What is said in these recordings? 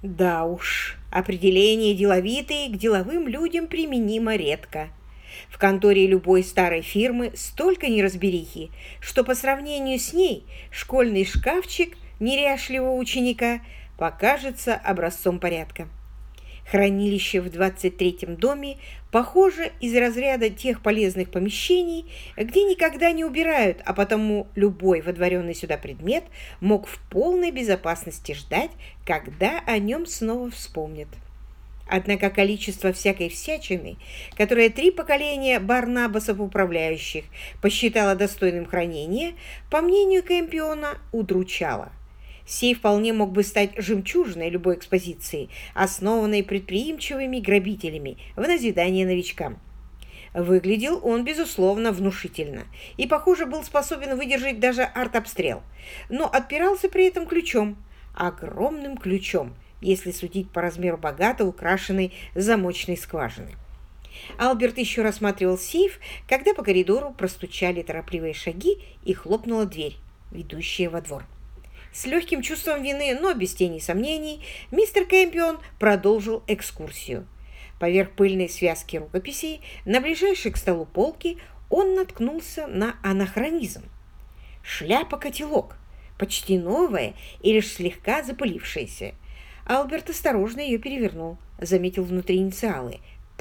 Да уж, определение «деловитый» к деловым людям применимо редко. В конторе любой старой фирмы столько неразберихи, что по сравнению с ней школьный шкафчик неряшливого ученика покажется образцом порядка. Хранилище в 23-м доме похоже из разряда тех полезных помещений, где никогда не убирают, а потому любой водворенный сюда предмет мог в полной безопасности ждать, когда о нем снова вспомнят. Однако количество всякой всячины, которое 3 поколения Барнабасов управляющих посчитало достойным хранения, по мнению Кэмпиона, удручало. Сей вполне мог бы стать жемчужиной любой экспозиции, основанной предприимчивыми грабителями в назидание новичкам. Выглядел он, безусловно, внушительно и, похоже, был способен выдержать даже артобстрел, но отпирался при этом ключом, огромным ключом, если судить по размеру богато украшенной замочной скважины. Альберт еще рассматривал сейф, когда по коридору простучали торопливые шаги и хлопнула дверь, ведущая во двор. С легким чувством вины, но без тени сомнений, мистер Кэмпион продолжил экскурсию. Поверх пыльной связки рукописей на ближайшей к столу полке он наткнулся на анахронизм. Шляпа-котелок, почти новая и лишь слегка запылившаяся. Альберт осторожно ее перевернул, заметил внутри инициалы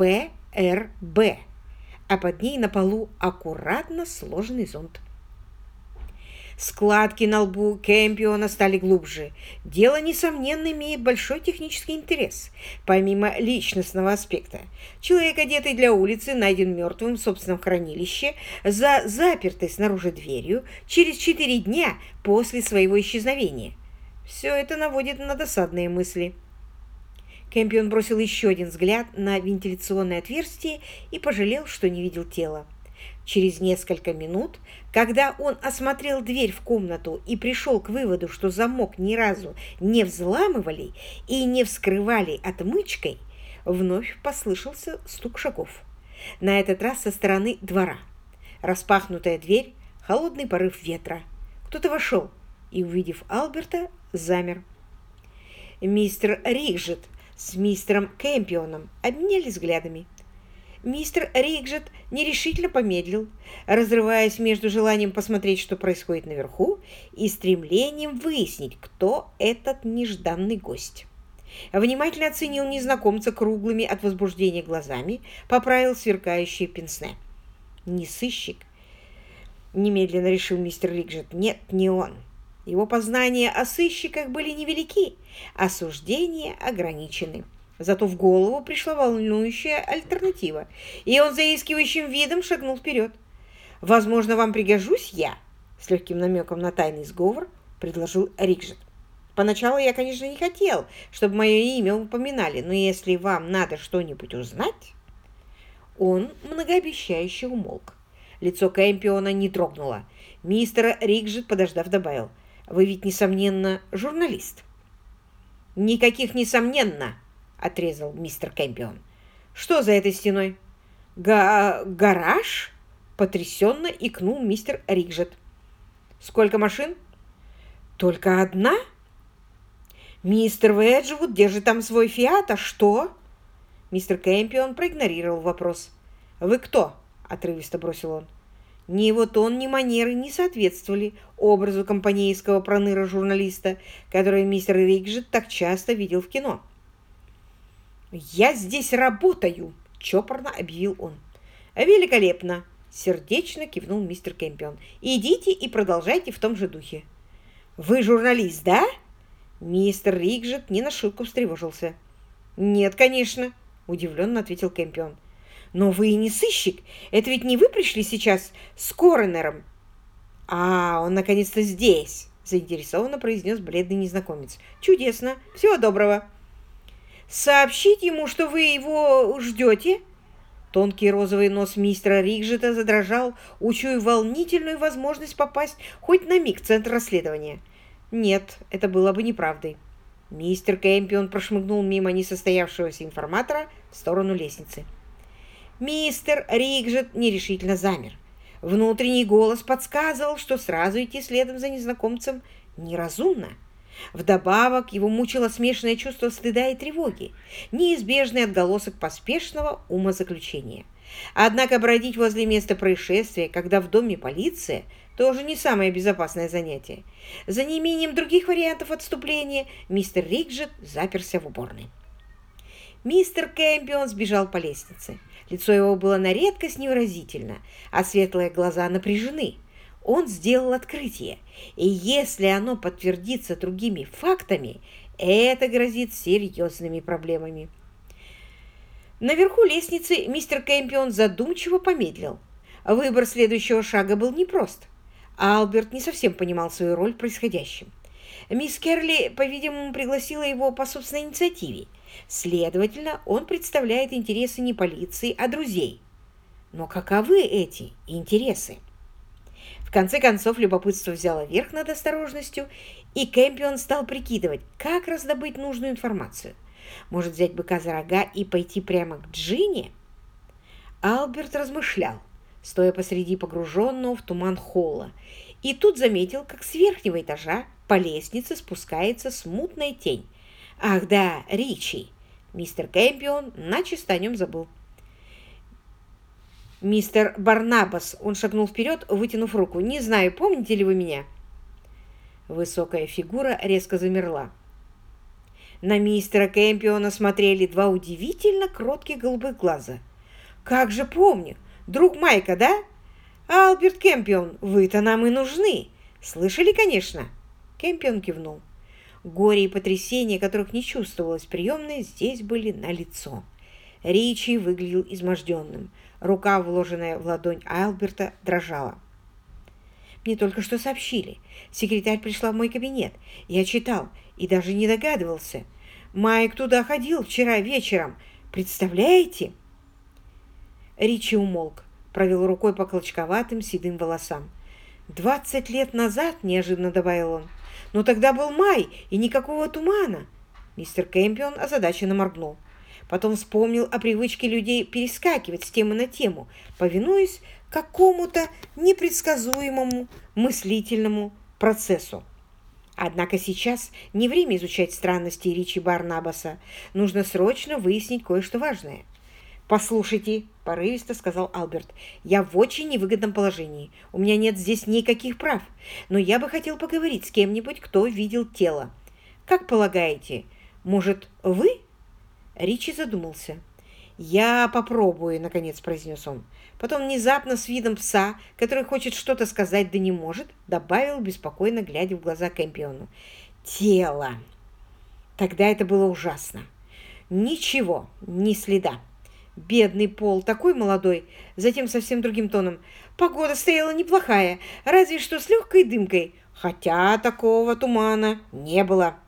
«ПРБ», а под ней на полу аккуратно сложенный зонт. Складки на лбу Кэмпиона стали глубже. Дело, несомненно, имеет большой технический интерес, помимо личностного аспекта. Человек, одетый для улицы, найден мертвым в собственном хранилище за запертой снаружи дверью через 4 дня после своего исчезновения. Все это наводит на досадные мысли. Кэмпион бросил еще один взгляд на вентиляционное отверстие и пожалел, что не видел тела. Через несколько минут, когда он осмотрел дверь в комнату и пришел к выводу, что замок ни разу не взламывали и не вскрывали отмычкой, вновь послышался стук шагов. На этот раз со стороны двора. Распахнутая дверь, холодный порыв ветра. Кто-то вошел и, увидев Альберта, замер. Мистер Ригжет с мистером Кэмпионом обменялись взглядами. Мистер Ригжет нерешительно помедлил, разрываясь между желанием посмотреть, что происходит наверху, и стремлением выяснить, кто этот нежданный гость. Внимательно оценил незнакомца круглыми от возбуждения глазами, поправил сверкающие пенсне. «Не сыщик?» — немедленно решил мистер Ригжет. «Нет, не он. Его познания о сыщиках были невелики, а суждения ограничены». Зато в голову пришла волнующая альтернатива, и он заискивающим видом шагнул вперед. «Возможно, вам пригожусь я?» — с легким намеком на тайный сговор предложил Ригжет. «Поначалу я, конечно, не хотел, чтобы мое имя упоминали, но если вам надо что-нибудь узнать...» Он многообещающе умолк. Лицо Кэмпиона не дрогнуло. Мистер Ригжет, подождав, добавил: «Вы ведь, несомненно, журналист». «Никаких «несомненно», — отрезал мистер Кэмпион. «Что за этой стеной?» «Гараж?» — потрясенно икнул мистер Ригжет. «Сколько машин?» «Только одна?» «Мистер Веджвуд держит там свой фиат, а что?» Мистер Кэмпион проигнорировал вопрос. «Вы кто?» — отрывисто бросил он. Ни его тон, ни манеры не соответствовали образу компанейского проныра-журналиста, который мистер Ригжет так часто видел в кино. «Я здесь работаю!» — чопорно объявил он. «Великолепно!» — сердечно кивнул мистер Кэмпион. «Идите и продолжайте в том же духе». «Вы журналист, да?» Мистер Ригжет не на шутку встревожился. «Нет, конечно», — удивленно ответил Кэмпион. «Но вы и не сыщик. Это ведь не вы пришли сейчас с коронером?» «А, он наконец-то здесь», — заинтересованно произнес бледный незнакомец. «Чудесно. Всего доброго». «Сообщить ему, что вы его ждете?» Тонкий розовый нос мистера Ригжета задрожал, учуяв волнительную возможность попасть хоть на миг в центр расследования. Нет, это было бы неправдой. Мистер Кэмпион прошмыгнул мимо несостоявшегося информатора в сторону лестницы. Мистер Ригжет нерешительно замер. Внутренний голос подсказывал, что сразу идти следом за незнакомцем неразумно. Вдобавок его мучило смешанное чувство стыда и тревоги, неизбежный отголосок поспешного умозаключения. Однако бродить возле места происшествия, когда в доме полиция, тоже не самое безопасное занятие. За неимением других вариантов отступления мистер Риджет заперся в уборной. Мистер Кэмпион сбежал по лестнице. Лицо его было на редкость невыразительно, а светлые глаза напряжены. Он сделал открытие, и если оно подтвердится другими фактами, это грозит серьезными проблемами. Наверху лестницы мистер Кэмпион задумчиво помедлил. Выбор следующего шага был непрост. Альберт не совсем понимал свою роль в происходящем. Мисс Керли, по-видимому, пригласила его по собственной инициативе. Следовательно, он представляет интересы не полиции, а друзей. Но каковы эти интересы? В конце концов, любопытство взяло верх над осторожностью, и Кэмпион стал прикидывать, как раздобыть нужную информацию. Может, взять быка за рога и пойти прямо к Джинни? Альберт размышлял, стоя посреди погруженного в туман холла, и тут заметил, как с верхнего этажа по лестнице спускается смутная тень. Ах да, Ричи! Мистер Кэмпион начисто о нем забыл. «Мистер Барнабас», он шагнул вперед, вытянув руку. «Не знаю, помните ли вы меня?» Высокая фигура резко замерла. На мистера Кэмпиона смотрели два удивительно кротких голубых глаза. «Как же помню! Друг Майка, да? Альберт Кэмпион, вы-то нам и нужны! Слышали, конечно?» Кэмпион кивнул. Горе и потрясение, которых не чувствовалось в приемной, здесь были налицо. Ричи выглядел изможденным. Рука, вложенная в ладонь Альберта, дрожала. «Мне только что сообщили. Секретарь пришла в мой кабинет. Я читал и даже не догадывался. Майк туда ходил вчера вечером. Представляете?» Ричи умолк, провел рукой по клочковатым седым волосам. 20 лет назад, неожиданно добавил он. Но тогда был май и никакого тумана. Мистер Кэмпион озадаченно моргнул. Потом вспомнил о привычке людей перескакивать с темы на тему, повинуясь какому-то непредсказуемому мыслительному процессу. Однако сейчас не время изучать странности Ричи Барнабаса. Нужно срочно выяснить кое-что важное. «Послушайте», – порывисто сказал Альберт, – «я в очень невыгодном положении. У меня нет здесь никаких прав, но я бы хотел поговорить с кем-нибудь, кто видел тело. Как полагаете, может, вы?» Ричи задумался. «Я попробую», — наконец произнес он. Потом внезапно с видом пса, который хочет что-то сказать, да не может, добавил, беспокойно глядя в глаза Кэмпиону. «Тело!» Тогда это было ужасно. Ничего, ни следа. Бедный Пол, такой молодой, затем совсем другим тоном. Погода стояла неплохая, разве что с легкой дымкой, хотя такого тумана не было.